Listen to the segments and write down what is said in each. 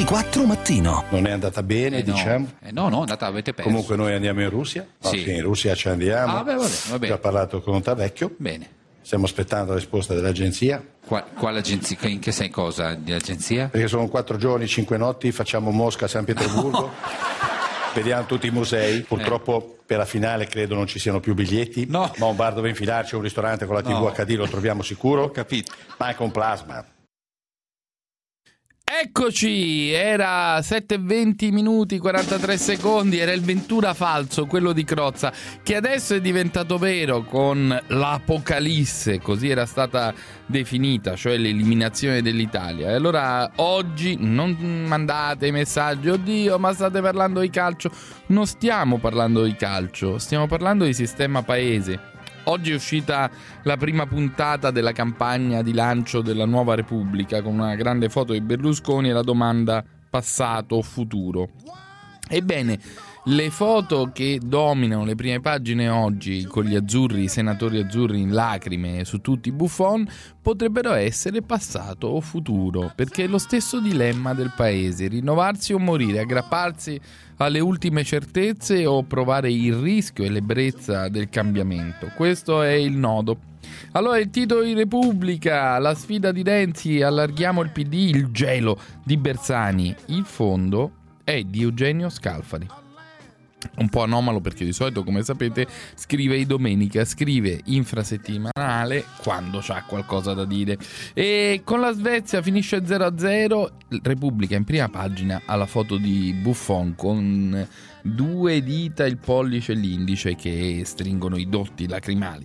24 mattino. Non è andata bene, diciamo? No, è andata, avete perso. Comunque noi andiamo in Russia. Sì. In Russia ci andiamo. Va bene. Ho già parlato con Tavecchio. Bene. Stiamo aspettando la risposta dell'agenzia. Quale agenzia? In che sei cosa di agenzia? Perché sono 4 giorni, 5 notti, facciamo Mosca, San Pietroburgo. Vediamo tutti i musei. Purtroppo per la finale credo non ci siano più biglietti. No. Ma un bar dove infilarci, un ristorante con la TV HD lo troviamo sicuro. Ho capito. Manca un plasma. Eccoci, era 7:20 minuti 43 secondi, era il Ventura falso, quello di Crozza, che adesso è diventato vero con l'Apocalisse, così era stata definita, cioè l'eliminazione dell'Italia. E allora oggi non mandate i messaggi, oddio, ma state parlando di calcio. Non stiamo parlando di calcio, stiamo parlando di sistema paese. Oggi è uscita la prima puntata della campagna di lancio della Nuova Repubblica con una grande foto di Berlusconi e la domanda passato o futuro. Ebbene, le foto che dominano le prime pagine oggi con gli azzurri, i senatori azzurri in lacrime su tutti i Buffon potrebbero essere passato o futuro, perché è lo stesso dilemma del paese: rinnovarsi o morire, aggrapparsi alle ultime certezze o provare il rischio e l'ebbrezza del cambiamento. Questo è il nodo. Allora il titolo di Repubblica, la sfida di Renzi, allarghiamo il PD, il gelo di Bersani. Il fondo è di Eugenio Scalfari. Un po' anomalo perché di solito, come sapete, scrive di domenica, scrive infrasettimanale quando c'ha qualcosa da dire. E con la Svezia finisce 0-0, Repubblica in prima pagina ha la foto di Buffon con 2 dita, il pollice e l'indice, che stringono i dotti lacrimali.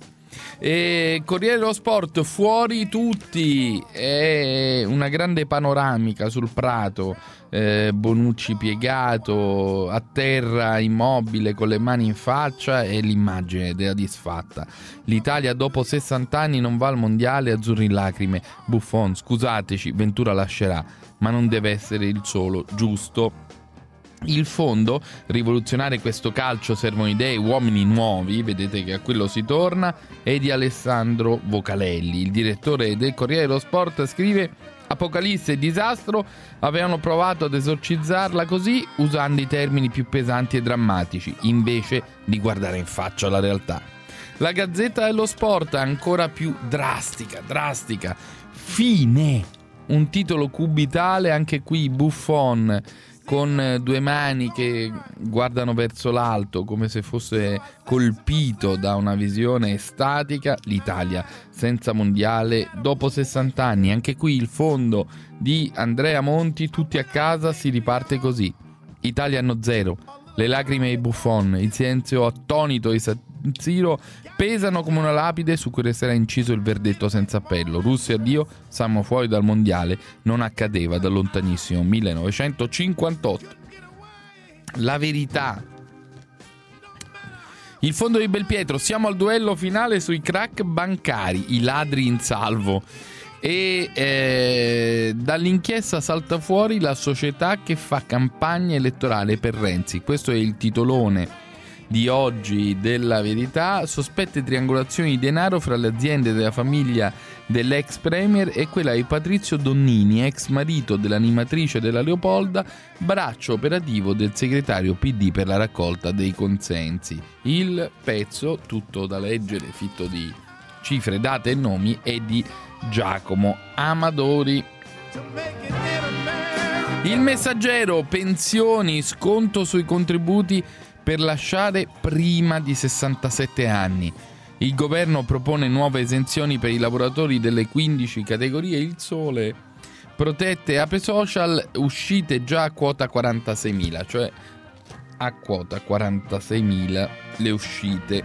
E Corriere dello Sport, fuori tutti, è una grande panoramica sul prato, Bonucci piegato a terra immobile con le mani in faccia e l'immagine della disfatta. L'Italia dopo 60 anni non va al mondiale, azzurri in lacrime. Buffon, scusateci, Ventura lascerà, ma non deve essere il solo, giusto? Il fondo, rivoluzionare questo calcio servono idee, uomini nuovi, vedete che a quello si torna, è di Alessandro Vocalelli. Il direttore del Corriere dello Sport scrive: Apocalisse e disastro, avevano provato ad esorcizzarla così usando i termini più pesanti e drammatici, invece di guardare in faccia la realtà. La Gazzetta dello Sport ancora più drastica, fine, un titolo cubitale, anche qui Buffon con 2 mani che guardano verso l'alto come se fosse colpito da una visione estatica. L'Italia senza mondiale dopo 60 anni. Anche qui il fondo di Andrea Monti, tutti a casa, si riparte così. Italia anno zero, le lacrime di Buffon, il silenzio attonito di San Siro pesano come una lapide su cui resterà inciso il verdetto senza appello. Russia addio, siamo fuori dal mondiale, non accadeva dal lontanissimo 1958. La Verità. Il fondo di Belpietro, siamo al duello finale sui crack bancari, i ladri in salvo. E dall'inchiesta salta fuori la società che fa campagna elettorale per Renzi. Questo è il titolone di oggi della Verità. Sospette triangolazioni di denaro fra le aziende della famiglia dell'ex premier e quella di Patrizio Donnini, ex marito dell'animatrice della Leopolda, braccio operativo del segretario PD per la raccolta dei consensi. Il pezzo, tutto da leggere, fitto di cifre, date e nomi, è di Giacomo Amadori. Il Messaggero, pensioni, sconto sui contributi per lasciare prima di 67 anni. Il governo propone nuove esenzioni per i lavoratori delle 15 categorie. Il Sole, protette ape social, uscite già a quota 46.000, cioè a quota 46.000 le uscite.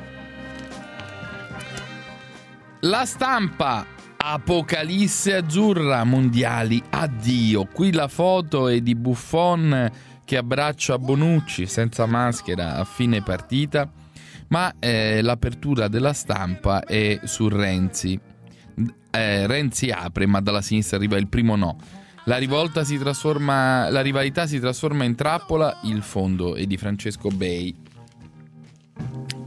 La Stampa, Apocalisse azzurra, mondiali, addio. Qui la foto è di Buffon che abbraccia Bonucci senza maschera a fine partita, ma l'apertura della Stampa è su Renzi. Renzi apre, ma dalla sinistra arriva il primo no. La rivalità si trasforma in trappola. Il fondo è di Francesco Bei.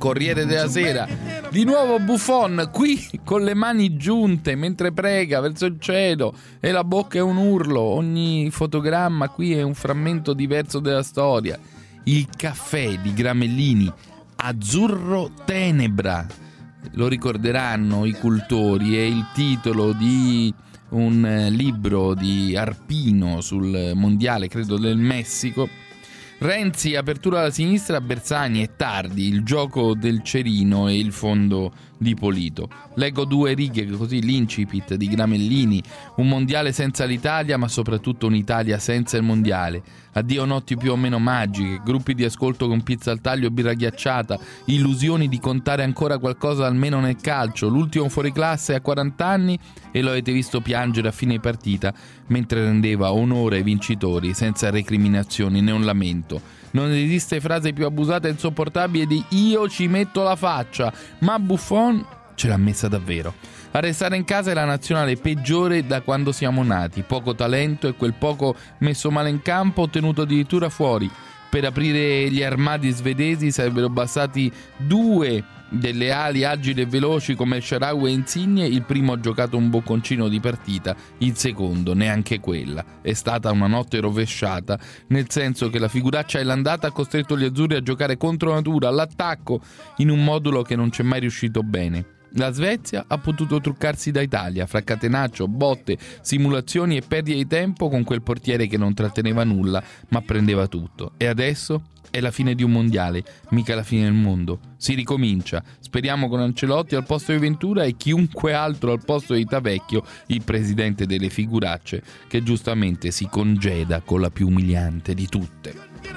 Corriere della Sera. Di nuovo Buffon qui con le mani giunte mentre prega verso il cielo e la bocca è un urlo. Ogni fotogramma qui è un frammento diverso della storia. Il caffè di Gramellini, azzurro tenebra, lo ricorderanno i cultori, è il titolo di un libro di Arpino sul mondiale, credo del Messico. Renzi, apertura alla sinistra, Bersani e Tardi, il gioco del cerino e il fondo di Polito. Leggo 2 righe così, l'incipit di Gramellini: un mondiale senza l'Italia, ma soprattutto un'Italia senza il mondiale. Addio notti più o meno magiche, gruppi di ascolto con pizza al taglio e birra ghiacciata, illusioni di contare ancora qualcosa almeno nel calcio, l'ultimo fuoriclasse a 40 anni e lo avete visto piangere a fine partita mentre rendeva onore ai vincitori senza recriminazioni né un lamento. Non esiste frase più abusata e insopportabile di "io ci metto la faccia", ma Buffon ce l'ha messa davvero. A restare in casa è la nazionale peggiore da quando siamo nati. Poco talento e quel poco messo male in campo tenuto addirittura fuori. Per aprire gli armadi svedesi sarebbero bastati 2 delle ali agili e veloci come Shaarawy e Insigne. Il primo ha giocato un bocconcino di partita, il secondo neanche quella. È stata una notte rovesciata, nel senso che la figuraccia all'andata ha costretto gli azzurri a giocare contro natura, all'attacco, in un modulo che non c'è mai riuscito bene. La Svezia ha potuto truccarsi da Italia, fra catenaccio, botte, simulazioni e perdite di tempo con quel portiere che non tratteneva nulla, ma prendeva tutto. E adesso? È la fine di un mondiale, mica la fine del mondo. Si ricomincia, speriamo con Ancelotti al posto di Ventura e chiunque altro al posto di Tavecchio, il presidente delle figuracce, che giustamente si congeda con la più umiliante di tutte.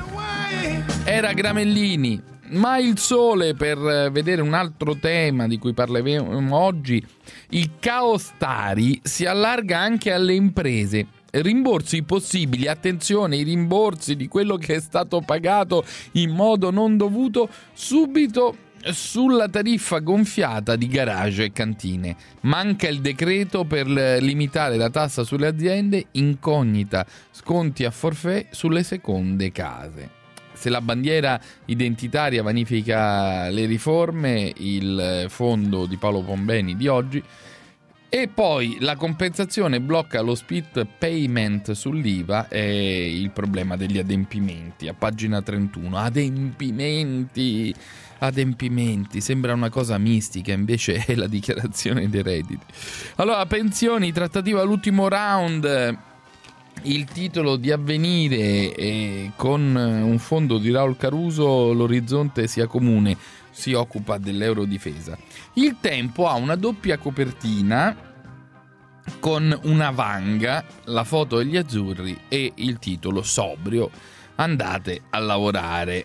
Era Gramellini. Ma il Sole, per vedere un altro tema di cui parleremo oggi, il caos Tari si allarga anche alle imprese. Rimborsi possibili, attenzione, i rimborsi di quello che è stato pagato in modo non dovuto subito sulla tariffa gonfiata di garage e cantine. Manca il decreto per limitare la tassa sulle aziende, incognita, sconti a forfait sulle seconde case. Se la bandiera identitaria vanifica le riforme, il fondo di Paolo Pombeni di oggi, e poi la compensazione blocca lo split payment sull'IVA e il problema degli adempimenti. A pagina 31, adempimenti, sembra una cosa mistica, invece è la dichiarazione dei redditi. Allora, pensioni, trattativa all'ultimo round. Il titolo di Avvenire con un fondo di Raul Caruso, l'orizzonte sia comune, si occupa dell'Eurodifesa. Il Tempo ha una doppia copertina con una vanga, la foto degli azzurri e il titolo sobrio: andate a lavorare.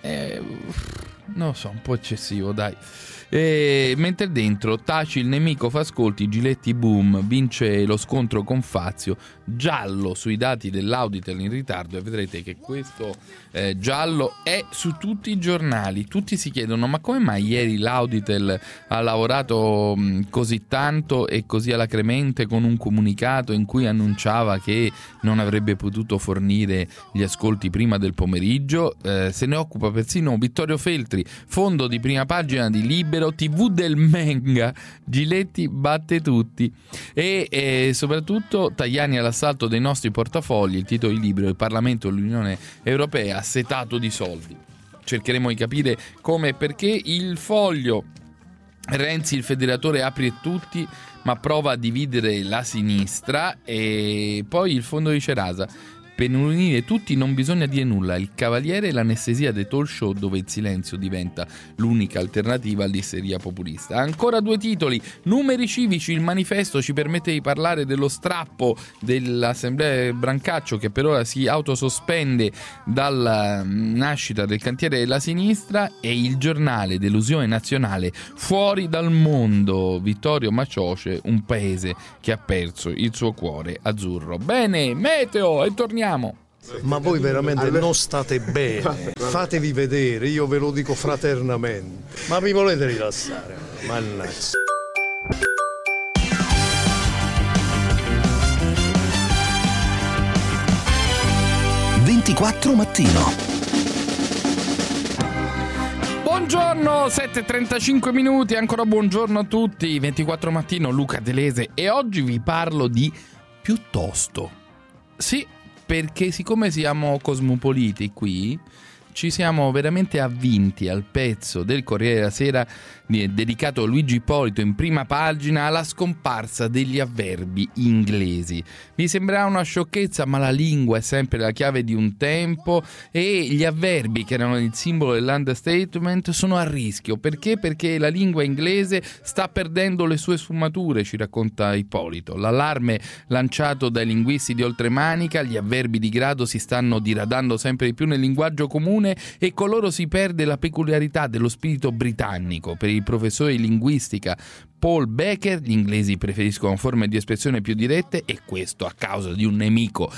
Non so, un po' eccessivo, dai. Mentre dentro Taci il nemico fa ascolti, Giletti boom, vince lo scontro con Fazio, giallo sui dati dell'Auditel in ritardo, e vedrete che questo giallo è su tutti i giornali. Tutti si chiedono: ma come mai ieri l'Auditel ha lavorato così tanto e così alacremente con un comunicato in cui annunciava che non avrebbe potuto fornire gli ascolti prima del pomeriggio? Se ne occupa persino Vittorio Feltri, fondo di prima pagina di Libero, TV del Menga, Giletti batte tutti, e soprattutto Tajani all'assalto dei nostri portafogli, il titolo di Libero: il Parlamento dell'Unione Europea assetato di soldi. Cercheremo di capire come e perché. Il Foglio: Renzi il federatore apri e tutti, ma prova a dividere la sinistra. E poi il fondo di Cerasa: per unire tutti non bisogna dire nulla, il cavaliere e l'anestesia dei talk show dove il silenzio diventa l'unica alternativa all'isteria populista. Ancora 2 titoli: numeri civici, il manifesto ci permette di parlare dello strappo dell'assemblea del Brancaccio, che per ora si autosospende dalla nascita del cantiere della sinistra, e il Giornale, delusione nazionale, fuori dal mondo, Vittorio Macioce, un paese che ha perso il suo cuore azzurro. Bene, meteo, e torniamo. Ma voi veramente non state bene, fatevi vedere, io ve lo dico fraternamente. Ma vi volete rilassare? Mannaggia. Mattino. Buongiorno, 7:35 minuti, ancora buongiorno a tutti, 24 mattino, Luca Delese, e oggi vi parlo di piuttosto. Sì, perché siccome siamo cosmopoliti qui, ci siamo veramente avvinti al pezzo del Corriere della Sera dedicato a Luigi Ippolito in prima pagina alla scomparsa degli avverbi inglesi. Vi sembrerà una sciocchezza, ma la lingua è sempre la chiave di un tempo e gli avverbi, che erano il simbolo dell'understatement, sono a rischio. Perché? Perché la lingua inglese sta perdendo le sue sfumature, ci racconta Ippolito. L'allarme lanciato dai linguisti di Oltremanica, gli avverbi di grado si stanno diradando sempre di più nel linguaggio comune e con loro si perde la peculiarità dello spirito britannico. Per il professore di linguistica Paul Becker, gli inglesi preferiscono forme di espressione più dirette, e questo a causa di un nemico,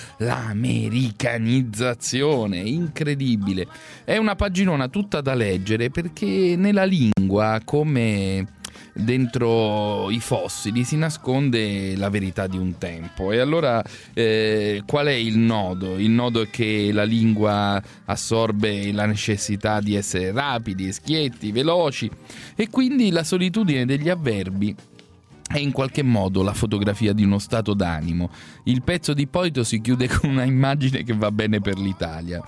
l'americanizzazione. Incredibile. È una paginona tutta da leggere, perché nella lingua, come dentro i fossili, si nasconde la verità di un tempo. E allora qual è il nodo? Il nodo è che la lingua assorbe la necessità di essere rapidi, schietti, veloci, e quindi la solitudine degli avverbi è in qualche modo la fotografia di uno stato d'animo. Il pezzo di Ippolito si chiude con una immagine che va bene per l'Italia.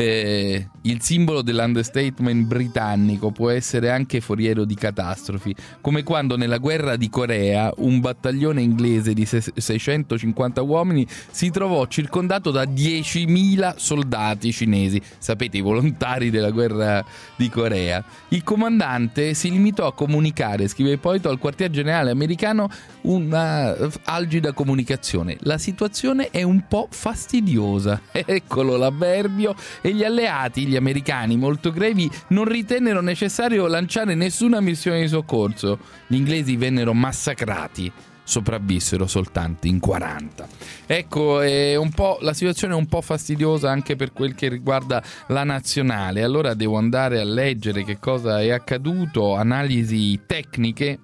Il simbolo dell'understatement britannico può essere anche foriero di catastrofi, come quando nella guerra di Corea un battaglione inglese di 650 uomini si trovò circondato da 10.000 soldati cinesi, sapete, i volontari della guerra di Corea. Il comandante si limitò a comunicare, scrive Ippolito, al quartier generale americano una algida comunicazione: la situazione è un po' fastidiosa. Eccolo l'avverbio. E gli alleati, gli americani, molto grevi, non ritennero necessario lanciare nessuna missione di soccorso. Gli inglesi vennero massacrati, sopravvissero soltanto in 40. Ecco, la situazione è un po' fastidiosa anche per quel che riguarda la nazionale. Allora devo andare a leggere che cosa è accaduto, analisi tecniche.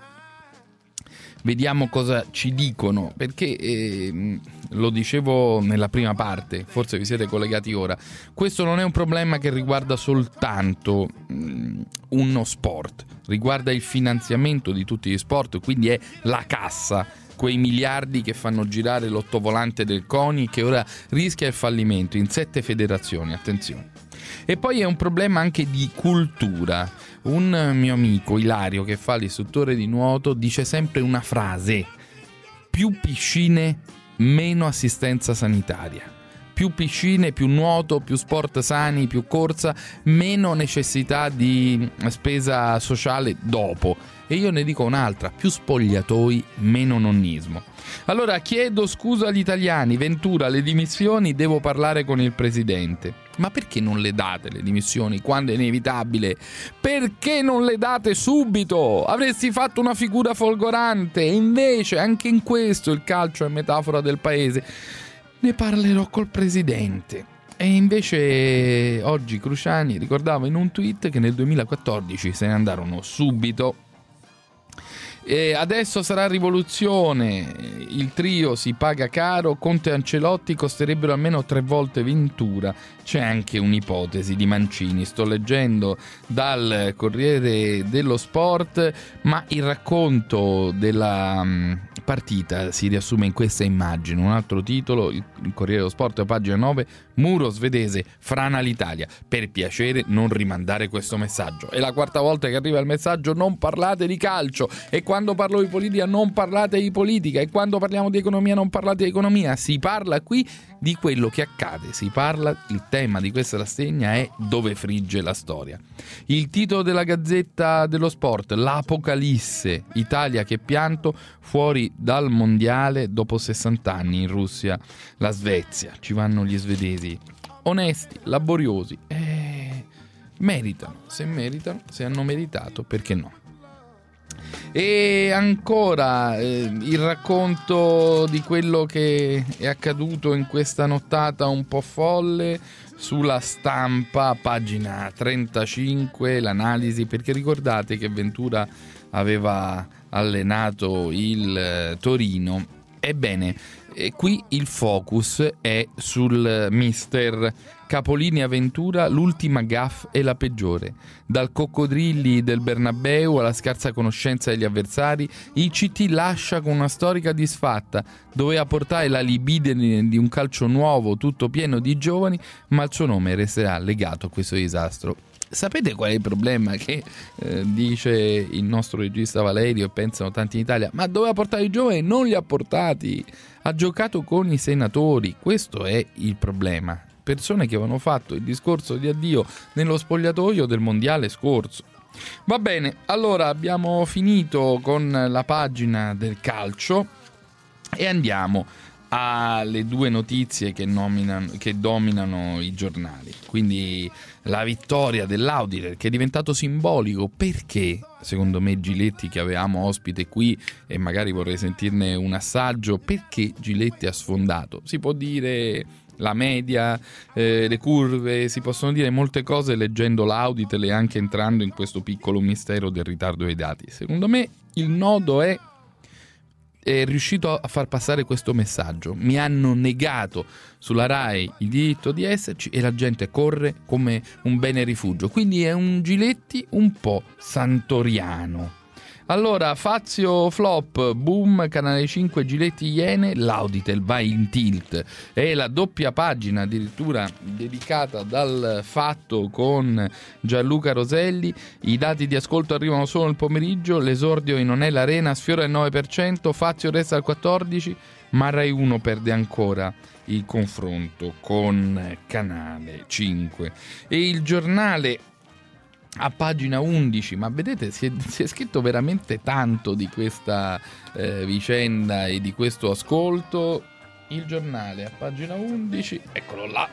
Vediamo cosa ci dicono, perché lo dicevo nella prima parte, forse vi siete collegati ora, questo non è un problema che riguarda soltanto uno sport, riguarda il finanziamento di tutti gli sport, quindi è la cassa, quei miliardi che fanno girare l'ottovolante del CONI, che ora rischia il fallimento in 7 federazioni, attenzione. E poi è un problema anche di cultura. Un mio amico, Ilario, che fa l'istruttore di nuoto, dice sempre una frase: più piscine, meno assistenza sanitaria. Più piscine, più nuoto, più sport sani, più corsa, meno necessità di spesa sociale dopo. E io ne dico un'altra: più spogliatoi, meno nonnismo. Allora chiedo scusa agli italiani, Ventura, le dimissioni, devo parlare con il presidente. Ma perché non le date le dimissioni quando è inevitabile? Perché non le date subito? Avresti fatto una figura folgorante. E invece anche in questo il calcio è metafora del paese. Ne parlerò col presidente. E invece oggi Cruciani ricordava in un tweet che nel 2014 se ne andarono subito. E adesso sarà rivoluzione, il trio si paga caro, Conte e Ancelotti costerebbero almeno 3 volte Ventura. C'è anche un'ipotesi di Mancini, sto leggendo dal Corriere dello Sport, ma il racconto della partita si riassume in questa immagine. Un altro titolo, il Corriere dello Sport, pagina 9, muro svedese frana l'Italia. Per piacere non rimandare questo messaggio. È la 4ª volta che arriva il messaggio: non parlate di calcio. E quando parlo di politica non parlate di politica. E quando parliamo di economia non parlate di economia. Si parla qui di quello che accade. Si parla, il tema di questa rassegna è dove frigge la storia. Il titolo della Gazzetta dello Sport: l'Apocalisse, Italia che pianto, fuori dal mondiale dopo 60 anni in Russia, la Svezia. Ci vanno gli svedesi, onesti, laboriosi, meritano, se hanno meritato, perché no? E ancora il racconto di quello che è accaduto in questa nottata un po' folle sulla Stampa, pagina 35, l'analisi, perché ricordate che Ventura aveva allenato il Torino Ebbene, qui il focus è sul mister Capolinea Ventura, l'ultima gaffe e la peggiore. Dal coccodrilli del Bernabeu alla scarsa conoscenza degli avversari, il CT lascia con una storica disfatta. Doveva portare la libidine di un calcio nuovo, tutto pieno di giovani, ma il suo nome resterà legato a questo disastro. Sapete qual è il problema che dice il nostro regista Valerio e pensano tanti in Italia? Ma doveva portare i giovani? Non li ha portati. Ha giocato con i senatori. Questo è il problema. Persone che avevano fatto il discorso di addio nello spogliatoio del mondiale scorso. Va bene, allora abbiamo finito con la pagina del calcio e andiamo alle due notizie che dominano i giornali. Quindi la vittoria dell'Auditel, che è diventato simbolico perché, secondo me, Giletti, che avevamo ospite qui e magari vorrei sentirne un assaggio, perché Giletti ha sfondato. Si può dire la media, le curve, si possono dire molte cose leggendo l'Auditel e anche entrando in questo piccolo mistero del ritardo dei dati. Secondo me il nodo è riuscito a far passare questo messaggio. Mi hanno negato sulla Rai il diritto di esserci e la gente corre come un bene rifugio. Quindi è un Giletti un po' santoriano. Allora, Fazio flop, boom, Canale 5, Giletti Iene, l'Auditel va in tilt. È la doppia pagina addirittura dedicata dal Fatto con Gianluca Roselli. I dati di ascolto arrivano solo nel pomeriggio, l'esordio in Non è l'Arena sfiora il 9%, Fazio resta al 14%, ma Rai 1 perde ancora il confronto con Canale 5. E il Giornale a pagina 11, ma vedete si è scritto veramente tanto di questa vicenda e di questo ascolto. Il Giornale a pagina 11, eccolo là,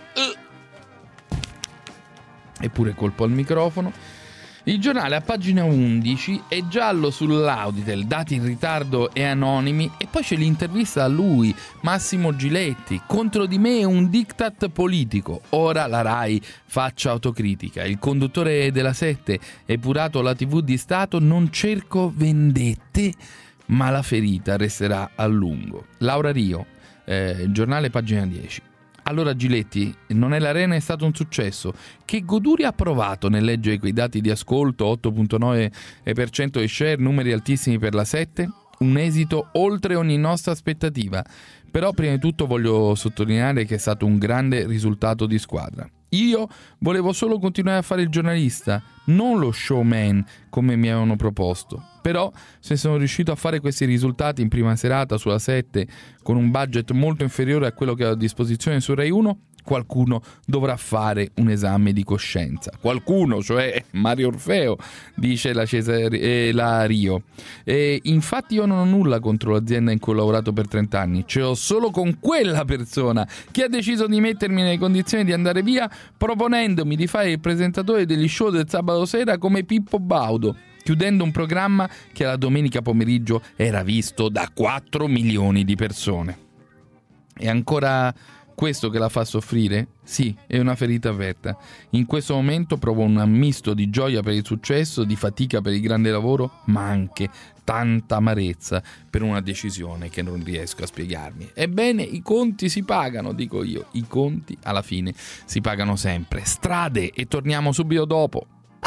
eppure colpo al microfono. Il Giornale a pagina 11 è giallo sull'Auditel, dati in ritardo e anonimi, e poi c'è l'intervista a lui, Massimo Giletti. Contro di me è un diktat politico, ora la Rai faccia autocritica. Il conduttore della 7, epurato la TV di Stato, non cerco vendette, ma la ferita resterà a lungo. Laura Rio, Giornale pagina 10. Allora Giletti, Non è l'Arena è stato un successo. Che goduria ha provato nel leggere quei dati di ascolto, 8.9% di share, numeri altissimi per la 7? Un esito oltre ogni nostra aspettativa. Però prima di tutto voglio sottolineare che è stato un grande risultato di squadra. Io volevo solo continuare a fare il giornalista, non lo showman come mi avevano proposto. Però se sono riuscito a fare questi risultati in prima serata sulla 7 con un budget molto inferiore a quello che ho a disposizione su Rai 1, qualcuno dovrà fare un esame di coscienza. Qualcuno, cioè Mario Orfeo, dice la Rio. E infatti io non ho nulla contro l'azienda in cui ho lavorato per 30 anni, ce l'ho solo con quella persona che ha deciso di mettermi nelle condizioni di andare via proponendomi di fare il presentatore degli show del sabato sera come Pippo Baudo, chiudendo un programma che la domenica pomeriggio era visto da 4 milioni di persone. E ancora questo che la fa soffrire? Sì, è una ferita aperta. In questo momento provo un misto di gioia per il successo, di fatica per il grande lavoro, ma anche tanta amarezza per una decisione che non riesco a spiegarmi. Ebbene, i conti si pagano, dico io. I conti alla fine si pagano sempre. Strade, e torniamo subito dopo.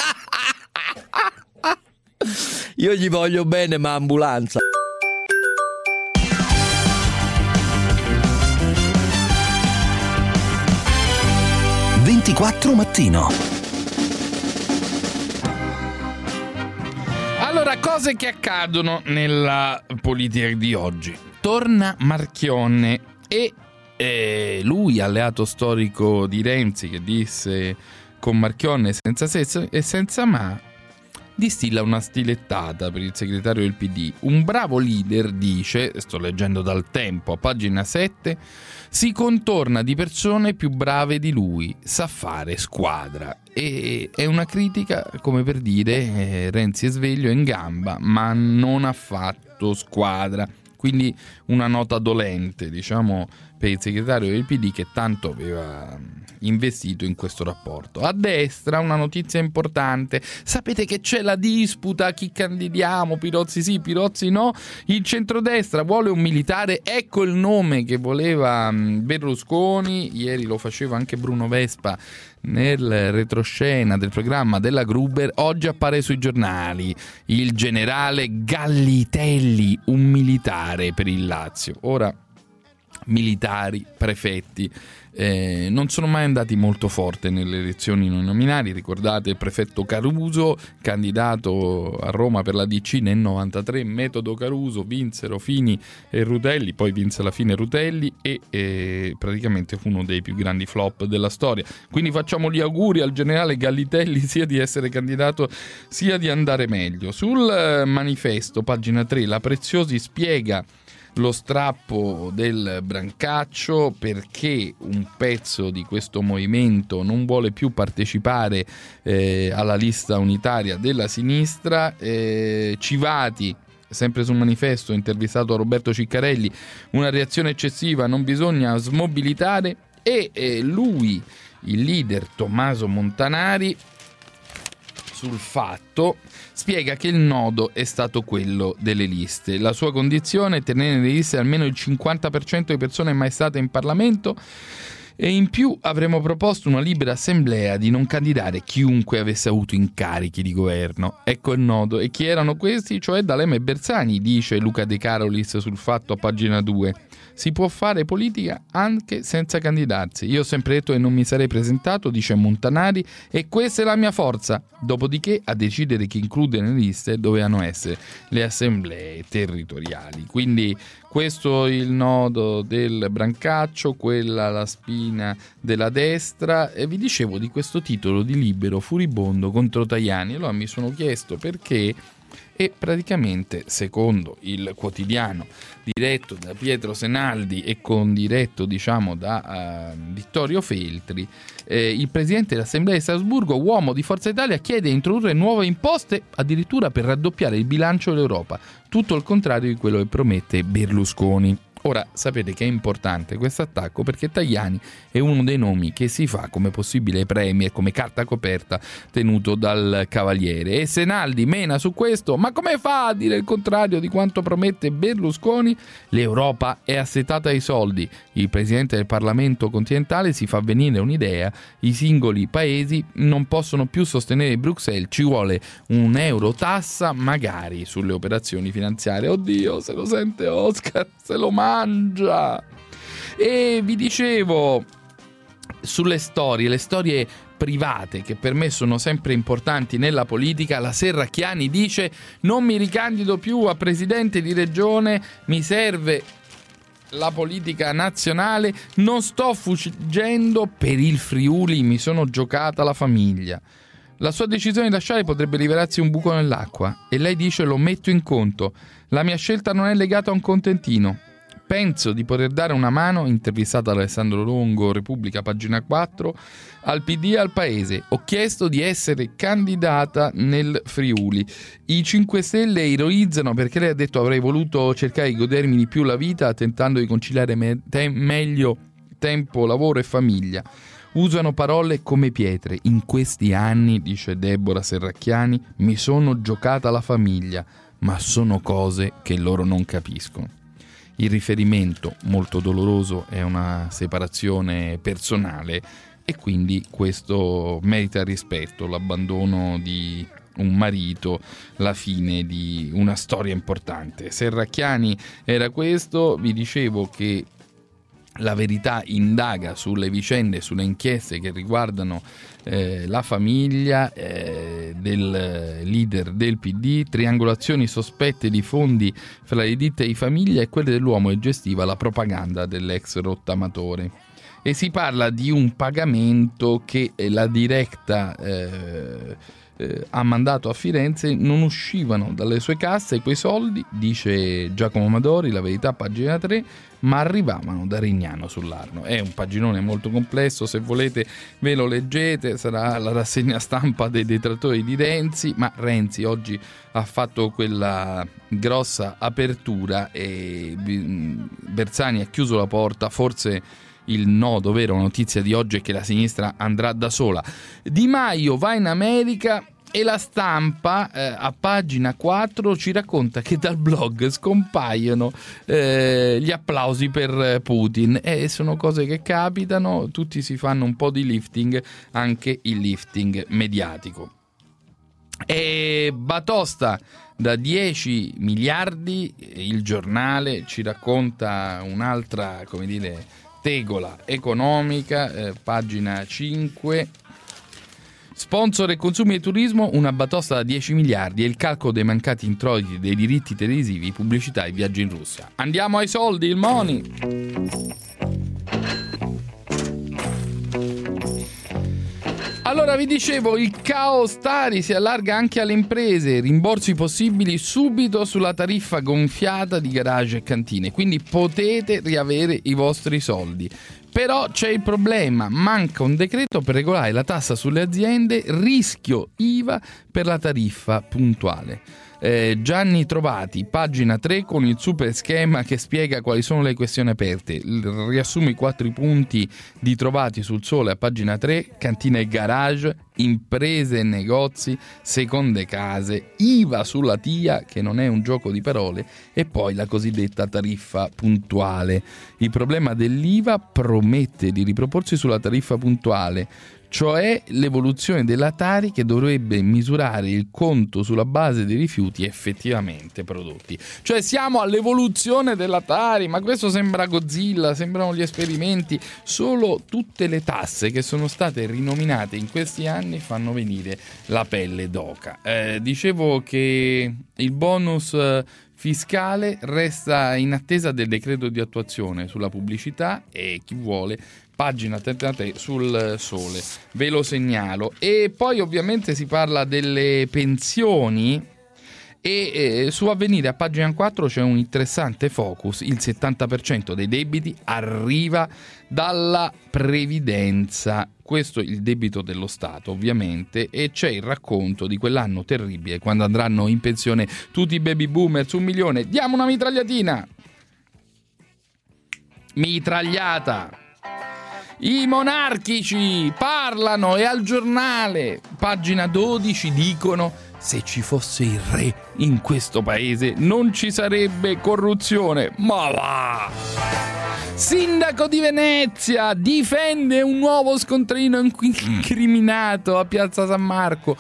Io gli voglio bene, ma ambulanza. Mattino. Allora, cose che accadono nella politica di oggi. Torna Marchionne e lui, alleato storico di Renzi, che disse con Marchionne senza se e senza ma, distilla una stilettata per il segretario del PD. Un bravo leader, dice, sto leggendo dal Tempo a pagina 7, si contorna di persone più brave di lui, sa fare squadra. E è una critica come per dire Renzi è sveglio, è in gamba, ma non ha fatto squadra. Quindi una nota dolente, diciamo, per il segretario del PD che tanto aveva investito in questo rapporto. A destra una notizia importante: sapete che c'è la disputa, chi candidiamo, Pirozzi sì, Pirozzi no? Il centrodestra vuole un militare, ecco il nome che voleva Berlusconi, ieri lo faceva anche Bruno Vespa nel retroscena del programma della Gruber, oggi appare sui giornali il generale Gallitelli, un militare per il Lazio. Ora, militari, prefetti non sono mai andati molto forte nelle elezioni uninominali. Ricordate il prefetto Caruso, candidato a Roma per la DC nel 93, metodo Caruso, vinsero Fini e Rutelli, poi vinse alla fine Rutelli e praticamente fu uno dei più grandi flop della storia. Quindi facciamo gli auguri al generale Gallitelli sia di essere candidato sia di andare meglio. Sul manifesto, pagina 3, la Preziosi spiega lo strappo del Brancaccio, perché un pezzo di questo movimento non vuole più partecipare alla lista unitaria della sinistra. Civati, sempre sul manifesto, intervistato a Roberto Ciccarelli, una reazione eccessiva, non bisogna smobilitare, e lui, il leader Tommaso Montanari, sul Fatto spiega che il nodo è stato quello delle liste. La sua condizione è tenere nelle liste almeno il 50% di persone mai state in Parlamento, e in più avremmo proposto una libera assemblea di non candidare chiunque avesse avuto incarichi di governo. Ecco il nodo. E chi erano questi? Cioè D'Alema e Bersani, dice Luca De Carolis sul Fatto a pagina 2. Si può fare politica anche senza candidarsi. Io ho sempre detto che non mi sarei presentato, dice Montanari, e questa è la mia forza. Dopodiché a decidere chi include nelle liste dovevano essere le assemblee territoriali. Quindi questo è il nodo del Brancaccio, quella la spina della destra. E vi dicevo di questo titolo di Libero furibondo contro Tajani. Allora mi sono chiesto perché, e praticamente, secondo il quotidiano diretto da Pietro Senaldi e condiretto, diciamo, da Vittorio Feltri, il presidente dell'Assemblea di Strasburgo, uomo di Forza Italia, chiede di introdurre nuove imposte addirittura per raddoppiare il bilancio dell'Europa, tutto il contrario di quello che promette Berlusconi. Ora, sapete che è importante questo attacco perché Tajani è uno dei nomi che si fa come possibile premier, come carta coperta tenuto dal Cavaliere. E Senaldi mena su questo: ma come fa a dire il contrario di quanto promette Berlusconi? L'Europa è assetata ai soldi. Il presidente del Parlamento continentale si fa venire un'idea: i singoli paesi non possono più sostenere Bruxelles, ci vuole un euro tassa magari sulle operazioni finanziarie. Oddio, se lo sente Oscar, se lo mangia. E vi dicevo sulle storie, le storie private che per me sono sempre importanti nella politica. La Serracchiani dice: non mi ricandido più a presidente di regione, mi serve la politica nazionale, non sto fuggendo per il Friuli, mi sono giocata la famiglia. La sua decisione di lasciare potrebbe rivelarsi un buco nell'acqua, e lei dice: lo metto in conto, la mia scelta non è legata a un contentino. Penso di poter dare una mano, intervistata da Alessandro Longo, Repubblica, pagina 4, al PD e al Paese. Ho chiesto di essere candidata nel Friuli. I 5 Stelle ironizzano perché lei ha detto: avrei voluto cercare di godermi di più la vita tentando di conciliare meglio tempo, lavoro e famiglia. Usano parole come pietre. In questi anni, dice Deborah Serracchiani, mi sono giocata la famiglia, ma sono cose che loro non capiscono. Il riferimento, molto doloroso, è una separazione personale, e quindi questo merita rispetto, l'abbandono di un marito, la fine di una storia importante. Serracchiani era questo. Vi dicevo che La Verità indaga sulle vicende, sulle inchieste che riguardano la famiglia del leader del PD, triangolazioni sospette di fondi fra le ditte di famiglia e quelle dell'uomo che gestiva la propaganda dell'ex rottamatore. E si parla di un pagamento che la diretta ha mandato a Firenze non uscivano dalle sue casse quei soldi, dice Giacomo Amadori, La Verità, pagina 3, ma arrivavano da Rignano sull'Arno. È un paginone molto complesso, se volete ve lo leggete, sarà la rassegna stampa dei detrattori di Renzi, ma Renzi oggi ha fatto quella grossa apertura e Bersani ha chiuso la porta, forse il nodo vero, notizia di oggi è che la sinistra andrà da sola. Di Maio va in America e La Stampa a pagina 4 ci racconta che dal blog scompaiono gli applausi per Putin, e sono cose che capitano, tutti si fanno un po' di lifting, anche il lifting mediatico. E Batosta da 10 miliardi, il Giornale ci racconta un'altra, come dire, tegola economica, pagina 5. Sponsor e consumi e turismo, una batosta da 10 miliardi e il calcolo dei mancati introiti dei diritti televisivi, pubblicità e viaggi in Russia. Andiamo ai soldi, il money! Allora vi dicevo, il caos Tari si allarga anche alle imprese, rimborsi possibili subito sulla tariffa gonfiata di garage e cantine, quindi potete riavere i vostri soldi. Però c'è il problema, manca un decreto per regolare la tassa sulle aziende, rischio IVA per la tariffa puntuale. Gianni Trovati, pagina 3, con il super schema che spiega quali sono le questioni aperte. Riassumo i 4 punti di Trovati sul Sole a pagina 3: cantine e garage, imprese e negozi, seconde case, IVA sulla TIA, che non è un gioco di parole, e poi la cosiddetta tariffa puntuale. Il problema dell'IVA promette di riproporsi sulla tariffa puntuale, cioè l'evoluzione della Tari che dovrebbe misurare il conto sulla base dei rifiuti effettivamente prodotti. Cioè siamo all'evoluzione della Tari, ma questo sembra Godzilla, sembrano gli esperimenti. Solo tutte le tasse che sono state rinominate in questi anni fanno venire la pelle d'oca. Dicevo che il bonus fiscale resta in attesa del decreto di attuazione sulla pubblicità e chi vuole, pagina 33 sul Sole, ve lo segnalo. E poi ovviamente si parla delle pensioni e su Avvenire a pagina 4 c'è un interessante focus: il 70% dei debiti arriva dalla previdenza. Questo è il debito dello Stato, ovviamente, e c'è il racconto di quell'anno terribile quando andranno in pensione tutti i baby boomers, 1 milione. Diamo una mitragliatina! Mitragliata! I monarchici parlano e al Giornale, pagina 12, dicono: se ci fosse il re in questo paese non ci sarebbe corruzione. Ma va! Sindaco di Venezia difende un nuovo scontrino incriminato a Piazza San Marco.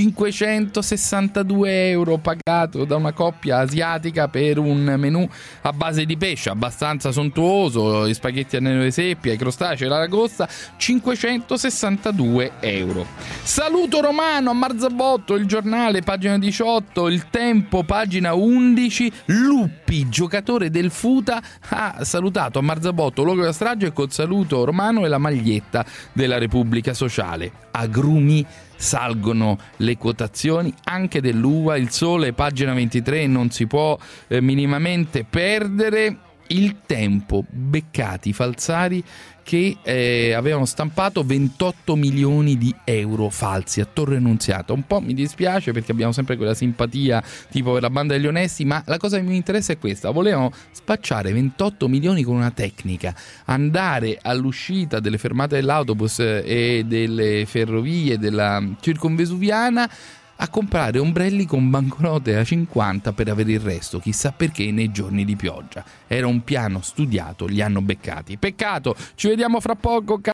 562 euro pagato da una coppia asiatica per un menù a base di pesce abbastanza sontuoso, gli spaghetti a nero di seppia, i crostacei, l'aragosta. 562 euro. Saluto romano a Marzabotto, il Giornale, pagina 18, il Tempo, pagina 11. Luppi, giocatore del Futa, ha salutato a Marzabotto luogo della strage col saluto romano e la maglietta della Repubblica Sociale. Agrumi, salgono le quotazioni anche dell'uva. Il Sole, pagina 23, non si può minimamente perdere. Il Tempo, beccati i falsari che avevano stampato 28 milioni di euro falsi a Torre Annunziata. Un po' mi dispiace perché abbiamo sempre quella simpatia tipo per la banda degli onesti, ma la cosa che mi interessa è questa: volevano spacciare 28 milioni con una tecnica, andare all'uscita delle fermate dell'autobus e delle ferrovie della circonvesuviana a comprare ombrelli con banconote a 50 per avere il resto, chissà perché, nei giorni di pioggia. Era un piano studiato, li hanno beccati. Peccato, ci vediamo fra poco.